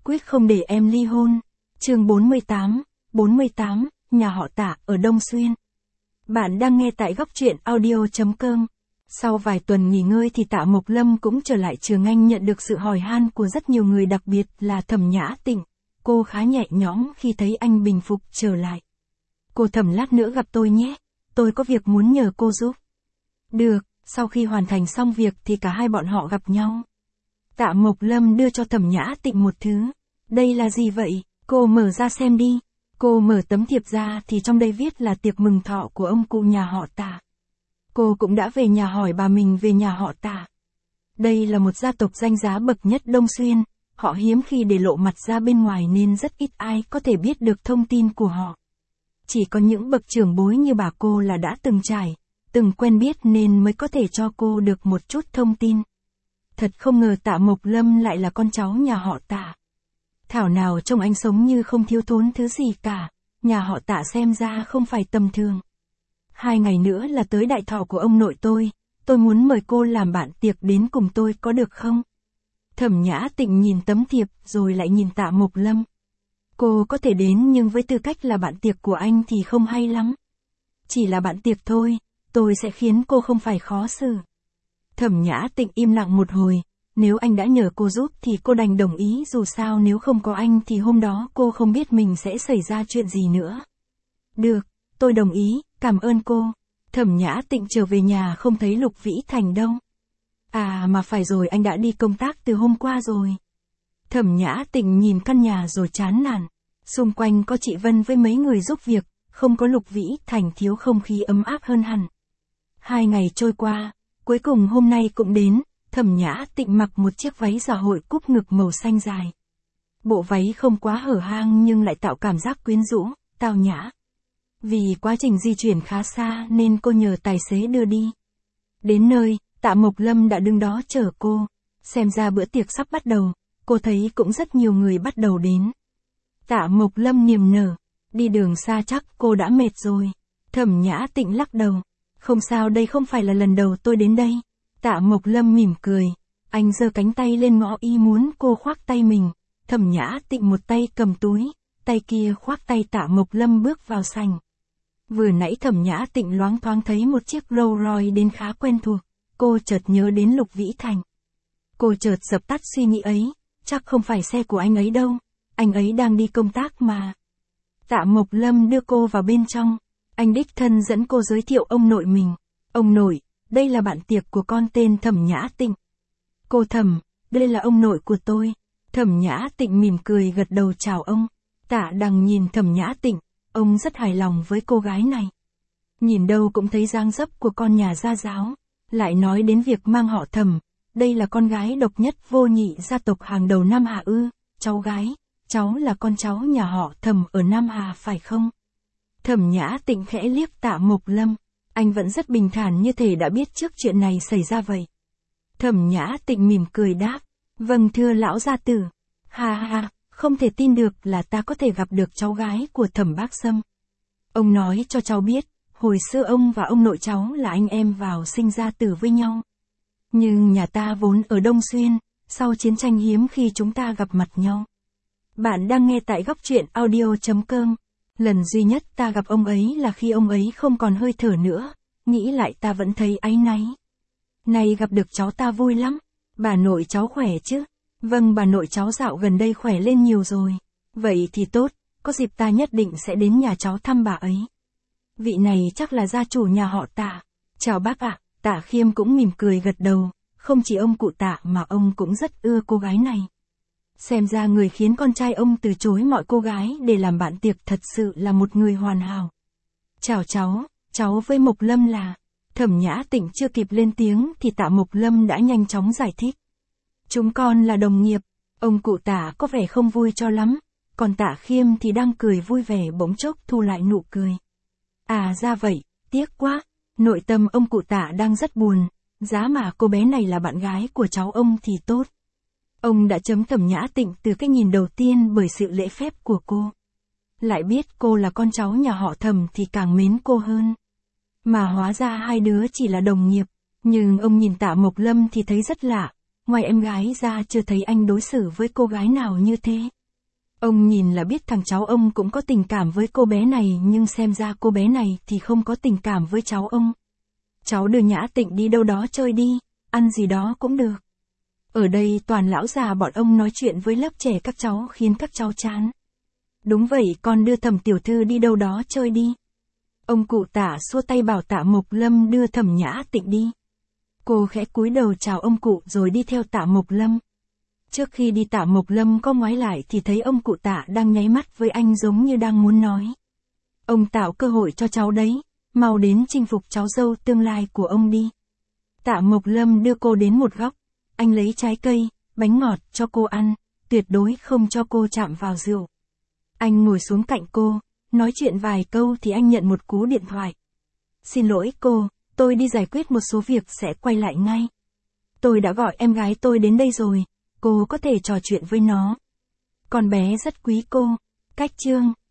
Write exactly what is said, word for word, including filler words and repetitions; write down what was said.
quyết không để em ly hôn. Chương bốn mươi tám, bốn mươi tám, nhà họ Tạ ở Đông Xuyên. Bạn đang nghe tại góc truyện audio chấm com. Sau vài tuần nghỉ ngơi thì Tạ Mộc Lâm cũng trở lại trường. Anh nhận được sự hỏi han của rất nhiều người, đặc biệt là Thẩm Nhã Tịnh. Cô khá nhẹ nhõm khi thấy anh bình phục trở lại. Cô Thẩm, lát nữa gặp tôi nhé. Tôi có việc muốn nhờ cô giúp. Được, sau khi hoàn thành xong việc thì cả hai bọn họ gặp nhau. Tạ Mộc Lâm đưa cho Thẩm Nhã Tịnh một thứ. Đây là gì vậy? Cô mở ra xem đi. Cô mở tấm thiệp ra thì trong đây viết là tiệc mừng thọ của ông cụ nhà họ Tạ. Cô cũng đã về nhà hỏi bà mình về nhà họ Tạ. Đây là một gia tộc danh giá bậc nhất Đông Xuyên. Họ hiếm khi để lộ mặt ra bên ngoài nên rất ít ai có thể biết được thông tin của họ. Chỉ có những bậc trưởng bối như bà cô là đã từng trải, từng quen biết nên mới có thể cho cô được một chút thông tin. Thật không ngờ Tạ Mộc Lâm lại là con cháu nhà họ Tạ. Thảo nào trông anh sống như không thiếu thốn thứ gì cả, nhà họ Tạ xem ra không phải tầm thường. Hai ngày nữa là tới đại thọ của ông nội tôi, tôi muốn mời cô làm bạn tiệc đến cùng tôi có được không? Thẩm Nhã Tịnh nhìn tấm thiệp rồi lại nhìn Tạ Mộc Lâm. Cô có thể đến nhưng với tư cách là bạn tiệc của anh thì không hay lắm. Chỉ là bạn tiệc thôi, tôi sẽ khiến cô không phải khó xử. Thẩm Nhã Tịnh im lặng một hồi, nếu anh đã nhờ cô giúp thì cô đành đồng ý, dù sao nếu không có anh thì hôm đó cô không biết mình sẽ xảy ra chuyện gì nữa. Được, tôi đồng ý, cảm ơn cô. Thẩm Nhã Tịnh trở về nhà không thấy Lục Vĩ Thành đâu. À mà phải rồi, anh đã đi công tác từ hôm qua rồi. Thẩm Nhã Tịnh nhìn căn nhà rồi chán nản. Xung quanh có chị Vân với mấy người giúp việc, không có Lục Vĩ Thành thiếu không khí ấm áp hơn hẳn. Hai ngày trôi qua, cuối cùng hôm nay cũng đến. Thẩm Nhã Tịnh mặc một chiếc váy dạ hội cúp ngực màu xanh dài. Bộ váy không quá hở hang nhưng lại tạo cảm giác quyến rũ, tao nhã. Vì quá trình di chuyển khá xa nên cô nhờ tài xế đưa đi. Đến nơi, Tạ Mộc Lâm đã đứng đó chờ cô. Xem ra bữa tiệc sắp bắt đầu, cô thấy cũng rất nhiều người bắt đầu đến. Tạ Mộc Lâm niềm nở, đi đường xa chắc cô đã mệt rồi. Thẩm Nhã Tịnh lắc đầu. Không sao, đây không phải là lần đầu tôi đến đây. Tạ Mộc Lâm mỉm cười, anh giơ cánh tay lên ngõ ý muốn cô khoác tay mình. Thẩm Nhã Tịnh một tay cầm túi, tay kia khoác tay Tạ Mộc Lâm bước vào sảnh. Vừa nãy Thẩm Nhã Tịnh loáng thoáng thấy một chiếc Rolls Royce đến khá quen thuộc, cô chợt nhớ đến Lục Vĩ Thành. Cô chợt dập tắt suy nghĩ ấy, chắc không phải xe của anh ấy đâu, anh ấy đang đi công tác mà. Tạ Mộc Lâm đưa cô vào bên trong, anh đích thân dẫn cô giới thiệu ông nội mình. Ông nội, đây là bạn tiệc của con tên Thẩm Nhã Tịnh. Cô Thẩm, đây là ông nội của tôi. Thẩm Nhã Tịnh mỉm cười gật đầu chào ông. Tạ Đằng nhìn Thẩm Nhã Tịnh, ông rất hài lòng với cô gái này. Nhìn đâu cũng thấy dáng dấp của con nhà gia giáo, lại nói đến việc mang họ Thẩm, đây là con gái độc nhất vô nhị gia tộc hàng đầu Nam Hà ư? Cháu gái, cháu là con cháu nhà họ Thẩm ở Nam Hà phải không? Thẩm Nhã Tịnh khẽ liếc Tạ Mộc Lâm. Anh vẫn rất bình thản như thể đã biết trước chuyện này xảy ra vậy. Thẩm Nhã Tịnh mỉm cười đáp. Vâng thưa lão gia tử. Ha ha, không thể tin được là ta có thể gặp được cháu gái của Thẩm Bác Sâm. Ông nói cho cháu biết, hồi xưa ông và ông nội cháu là anh em vào sinh ra tử với nhau. Nhưng nhà ta vốn ở Đông Xuyên, sau chiến tranh hiếm khi chúng ta gặp mặt nhau. Bạn đang nghe tại góc truyện audio chấm com. Lần duy nhất ta gặp ông ấy là khi ông ấy không còn hơi thở nữa, nghĩ lại ta vẫn thấy áy náy. Nay gặp được cháu ta vui lắm, bà nội cháu khỏe chứ? Vâng, bà nội cháu dạo gần đây khỏe lên nhiều rồi. Vậy thì tốt, có dịp ta nhất định sẽ đến nhà cháu thăm bà ấy. Vị này chắc là gia chủ nhà họ Tạ. Chào bác ạ. Tạ Khiêm cũng mỉm cười gật đầu, không chỉ ông cụ Tạ mà ông cũng rất ưa cô gái này. Xem ra người khiến con trai ông từ chối mọi cô gái để làm bạn tiệc thật sự là một người hoàn hảo. Chào cháu, cháu với Mộc Lâm là... Thẩm Nhã Tịnh chưa kịp lên tiếng thì Tạ Mộc Lâm đã nhanh chóng giải thích. Chúng con là đồng nghiệp, ông cụ Tạ có vẻ không vui cho lắm, còn Tạ Khiêm thì đang cười vui vẻ bỗng chốc thu lại nụ cười. À ra vậy, tiếc quá, nội tâm ông cụ Tạ đang rất buồn, giá mà cô bé này là bạn gái của cháu ông thì tốt. Ông đã chấm Thẩm Nhã Tịnh từ cái nhìn đầu tiên bởi sự lễ phép của cô. Lại biết cô là con cháu nhà họ Thẩm thì càng mến cô hơn. Mà hóa ra hai đứa chỉ là đồng nghiệp, nhưng ông nhìn Tạ Mộc Lâm thì thấy rất lạ, ngoài em gái ra chưa thấy anh đối xử với cô gái nào như thế. Ông nhìn là biết thằng cháu ông cũng có tình cảm với cô bé này, nhưng xem ra cô bé này thì không có tình cảm với cháu ông. Cháu đưa Nhã Tịnh đi đâu đó chơi đi, ăn gì đó cũng được. Ở đây toàn lão già bọn ông nói chuyện với lớp trẻ các cháu khiến các cháu chán. Đúng vậy, con đưa Thẩm tiểu thư đi đâu đó chơi đi. Ông cụ Tạ xua tay bảo Tạ Mộc Lâm đưa Thẩm Nhã Tịnh đi. Cô khẽ cúi đầu chào ông cụ rồi đi theo Tạ Mộc Lâm. Trước khi đi Tạ Mộc Lâm có ngoái lại thì thấy ông cụ Tạ đang nháy mắt với anh giống như đang muốn nói. Ông tạo cơ hội cho cháu đấy, mau đến chinh phục cháu dâu tương lai của ông đi. Tạ Mộc Lâm đưa cô đến một góc, anh lấy trái cây, bánh ngọt cho cô ăn, tuyệt đối không cho cô chạm vào rượu. Anh ngồi xuống cạnh cô, nói chuyện vài câu thì anh nhận một cú điện thoại. Xin lỗi cô, tôi đi giải quyết một số việc sẽ quay lại ngay. Tôi đã gọi em gái tôi đến đây rồi, cô có thể trò chuyện với nó. Con bé rất quý cô. Cách chương